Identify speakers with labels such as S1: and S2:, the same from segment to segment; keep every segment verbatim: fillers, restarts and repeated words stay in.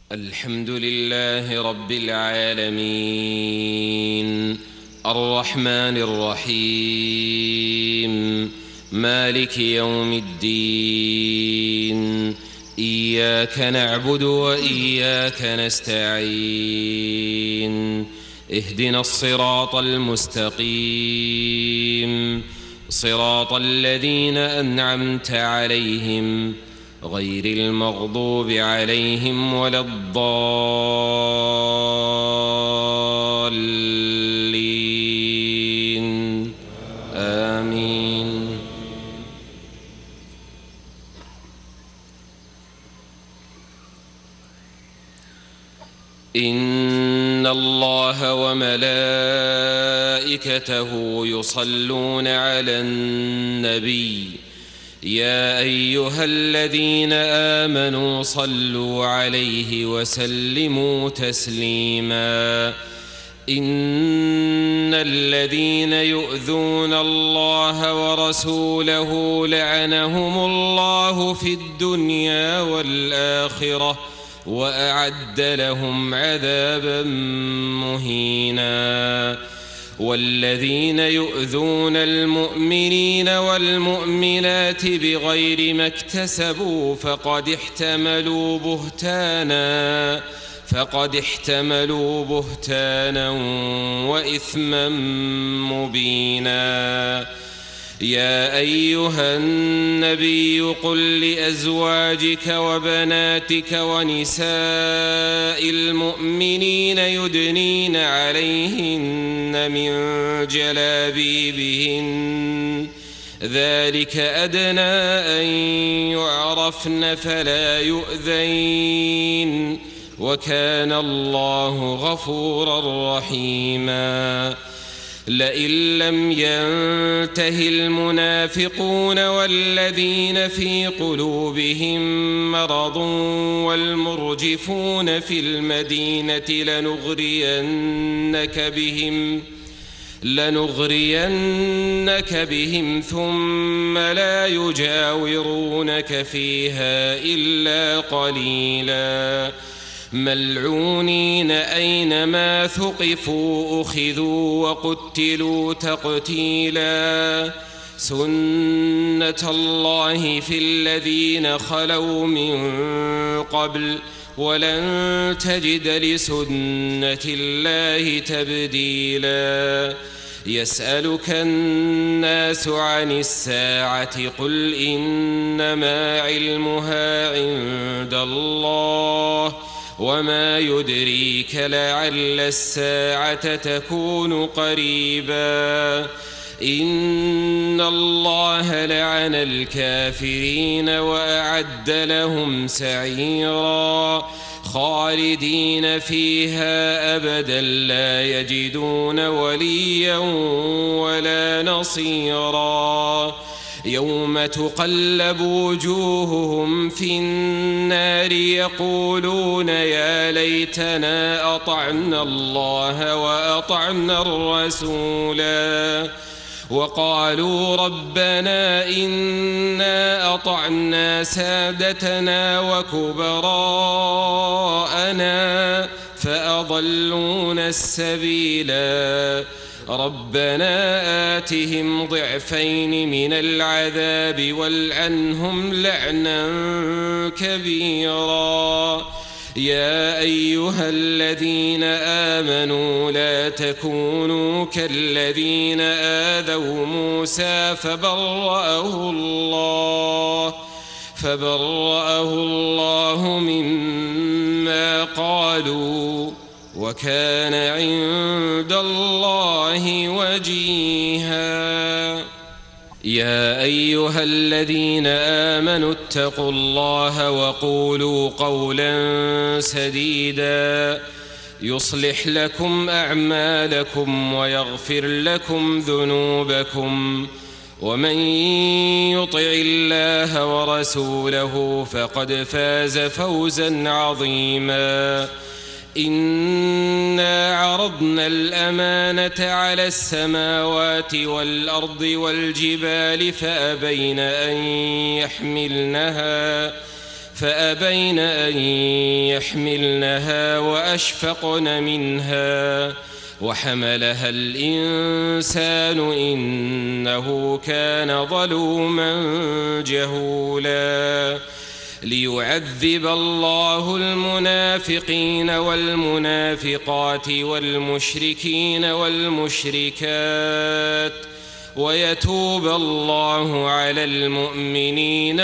S1: الحمد لله رب العالمين الرحمن الرحيم مالك يوم الدين إياك نعبد وإياك نستعين اهدنا الصراط المستقيم صراط الذين أنعمت عليهم غير المغضوب عليهم ولا الضالين آمين. إن الله وملائكته يصلون على النبي يا أيها الذين آمنوا صلوا عليه وسلموا تسليما. إن الذين يؤذون الله ورسوله لعنهم الله في الدنيا والآخرة وأعد لهم عذابا مهينا. والذين يؤذون المؤمنين والمؤمنات بغير ما اكتسبوا فقد احتملوا بهتانا فقد احتملوا بهتانا وإثما مبينا. يا أيها النبي قل لأزواجك وبناتك ونساء المؤمنين يدنين عليهن من جلابيبهن ذلك أدنى أن يعرفن فلا يؤذين وكان الله غفورا رحيما. لئن لم ينته المنافقون والذين في قلوبهم مرض والمرجفون في المدينة لنغرينك بهم لنغرينك بهم ثم لا يجاورونك فيها إلا قليلا. ملعونين أينما ثقفوا أخذوا وقتلوا تقتيلا. سنة الله في الذين خلوا من قبل ولن تجد لسنة الله تبديلا. يسألك الناس عن الساعة قل إنما علمها عند الله وما يدريك لعل الساعة تكون قريبا. إن الله لعن الكافرين وأعد لهم سعيرا خالدين فيها أبدا لا يجدون وليا ولا نصيرا. يوم تقلب وجوههم في النار يقولون يا ليتنا أطعنا الله وأطعنا الرسولا وقالوا ربنا إنا أطعنا سادتنا وكبراءنا فأضلونا السبيلا. ربنا آتهم ضعفين من العذاب والعنهم لعنا كبيرا. يا أيها الذين آمنوا لا تكونوا كالذين آذوا موسى فبرأه الله فبرأه الله مما قالوا وكان عند الله وجيها. يا أيها الذين آمنوا اتقوا الله وقولوا قولا سديدا يصلح لكم أعمالكم ويغفر لكم ذنوبكم ومن يطع الله ورسوله فقد فاز فوزا عظيما. إنا عرضنا الأمانة على السماوات والأرض والجبال فأبين أن يحملنها فأبين أن يحملنها وأشفقن منها وحملها الإنسان إنه كان ظلوما جهولا ليعذب الله المنافقين والمنافقات والمشركين والمشركات ويتوب الله على المؤمنين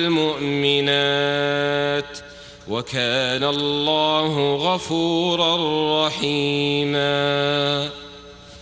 S1: والمؤمنات وكان الله غفورا رحيما.